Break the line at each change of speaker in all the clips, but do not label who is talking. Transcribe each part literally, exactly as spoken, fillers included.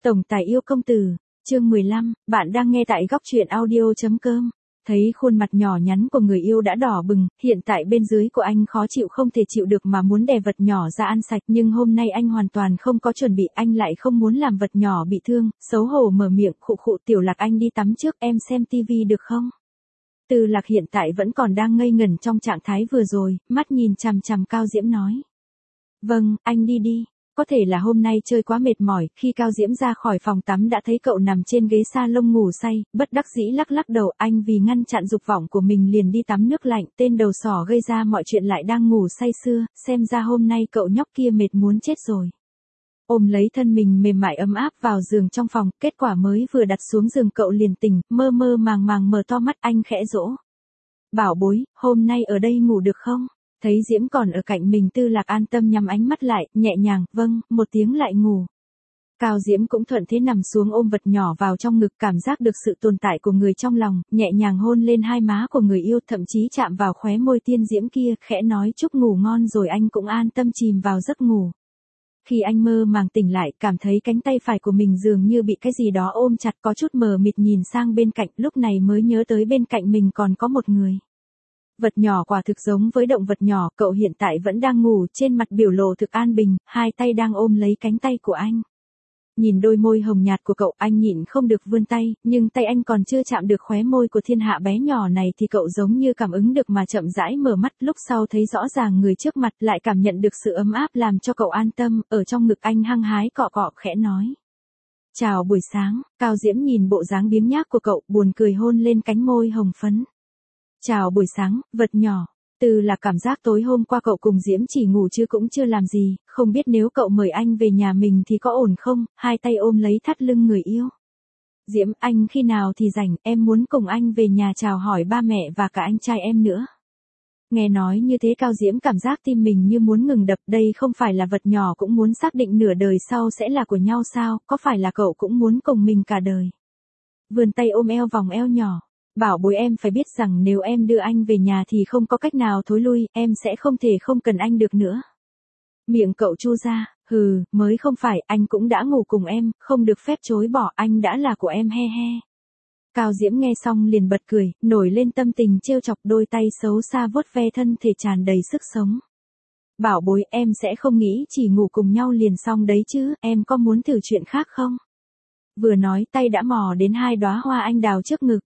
Tổng tài yêu công tử, chương mười lăm, bạn đang nghe tại góc truyện audio.com. Thấy khuôn mặt nhỏ nhắn của người yêu đã đỏ bừng, hiện tại bên dưới của anh khó chịu không thể chịu được mà muốn đè vật nhỏ ra ăn sạch, nhưng hôm nay anh hoàn toàn không có chuẩn bị, anh lại không muốn làm vật nhỏ bị thương, xấu hổ mở miệng, khụ khụ, Tiểu Lạc anh đi tắm trước, em xem tivi được không? Từ Lạc hiện tại vẫn còn đang ngây ngẩn trong trạng thái vừa rồi, mắt nhìn chằm chằm Cao Diễm nói. Vâng, anh đi đi. Có thể là hôm nay chơi quá mệt mỏi, khi Cao Diễm ra khỏi phòng tắm đã thấy cậu nằm trên ghế salon ngủ say, bất đắc dĩ lắc lắc đầu, anh vì ngăn chặn dục vọng của mình liền đi tắm nước lạnh, tên đầu sỏ gây ra mọi chuyện lại đang ngủ say sưa, xem ra hôm nay cậu nhóc kia mệt muốn chết rồi. Ôm lấy thân mình mềm mại ấm áp vào giường trong phòng, kết quả mới vừa đặt xuống giường cậu liền tỉnh, mơ mơ màng màng mở to mắt, anh khẽ dỗ. Bảo bối, hôm nay ở đây ngủ được không? Thấy Diễm còn ở cạnh mình, Tư Lạc an tâm nhắm ánh mắt lại, nhẹ nhàng, vâng, một tiếng lại ngủ. Cao Diễm cũng thuận thế nằm xuống ôm vật nhỏ vào trong ngực, cảm giác được sự tồn tại của người trong lòng, nhẹ nhàng hôn lên hai má của người yêu, thậm chí chạm vào khóe môi tiên diễm kia, khẽ nói chúc ngủ ngon rồi anh cũng an tâm chìm vào giấc ngủ. Khi anh mơ màng tỉnh lại, cảm thấy cánh tay phải của mình dường như bị cái gì đó ôm chặt, có chút mờ mịt nhìn sang bên cạnh, lúc này mới nhớ tới bên cạnh mình còn có một người. Vật nhỏ quả thực giống với động vật nhỏ, cậu hiện tại vẫn đang ngủ, trên mặt biểu lộ thực an bình, hai tay đang ôm lấy cánh tay của anh. Nhìn đôi môi hồng nhạt của cậu, anh nhịn không được vươn tay, nhưng tay anh còn chưa chạm được khóe môi của thiên hạ bé nhỏ này thì cậu giống như cảm ứng được mà chậm rãi mở mắt, lúc sau thấy rõ ràng người trước mặt, lại cảm nhận được sự ấm áp làm cho cậu an tâm, ở trong ngực anh hăng hái cọ cọ khẽ nói. Chào buổi sáng, Cao Diễm nhìn bộ dáng biếng nhác của cậu, buồn cười hôn lên cánh môi hồng phấn. Chào buổi sáng, vật nhỏ. Từ là cảm giác tối hôm qua cậu cùng Diễm chỉ ngủ chứ cũng chưa làm gì, không biết nếu cậu mời anh về nhà mình thì có ổn không, hai tay ôm lấy thắt lưng người yêu. Diễm, anh khi nào thì rảnh, em muốn cùng anh về nhà chào hỏi ba mẹ và cả anh trai em nữa. Nghe nói như thế Cao Diễm cảm giác tim mình như muốn ngừng đập, đây không phải là vật nhỏ cũng muốn xác định nửa đời sau sẽ là của nhau sao, có phải là cậu cũng muốn cùng mình cả đời. Vươn tay ôm eo vòng eo nhỏ. Bảo bối em phải biết rằng nếu em đưa anh về nhà thì không có cách nào thối lui, em sẽ không thể không cần anh được nữa. Miệng cậu chu ra, hừ, mới không phải, anh cũng đã ngủ cùng em, không được phép chối bỏ, anh đã là của em he he. Cao Diễm nghe xong liền bật cười, nổi lên tâm tình trêu chọc, đôi tay xấu xa vuốt ve thân thể tràn đầy sức sống. Bảo bối em sẽ không nghĩ chỉ ngủ cùng nhau liền xong đấy chứ, em có muốn thử chuyện khác không? Vừa nói tay đã mò đến hai đóa hoa anh đào trước ngực.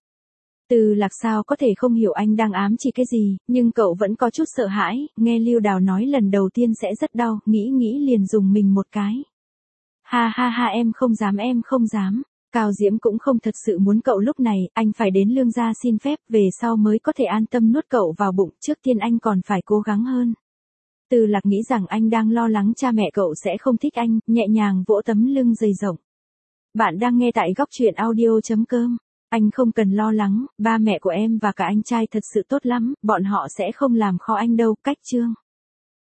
Từ Lạc sao có thể không hiểu anh đang ám chỉ cái gì, nhưng cậu vẫn có chút sợ hãi, nghe Lưu Đào nói lần đầu tiên sẽ rất đau, nghĩ nghĩ liền dùng mình một cái. Ha ha ha em không dám em không dám, Cao Diễm cũng không thật sự muốn cậu lúc này, anh phải đến Lương gia xin phép, về sau mới có thể an tâm nuốt cậu vào bụng, trước tiên anh còn phải cố gắng hơn. Từ Lạc nghĩ rằng anh đang lo lắng cha mẹ cậu sẽ không thích anh, nhẹ nhàng vỗ tấm lưng dày rộng. Bạn đang nghe tại góc truyện audio.com. Anh không cần lo lắng, ba mẹ của em và cả anh trai thật sự tốt lắm, bọn họ sẽ không làm khó anh đâu, cách chương.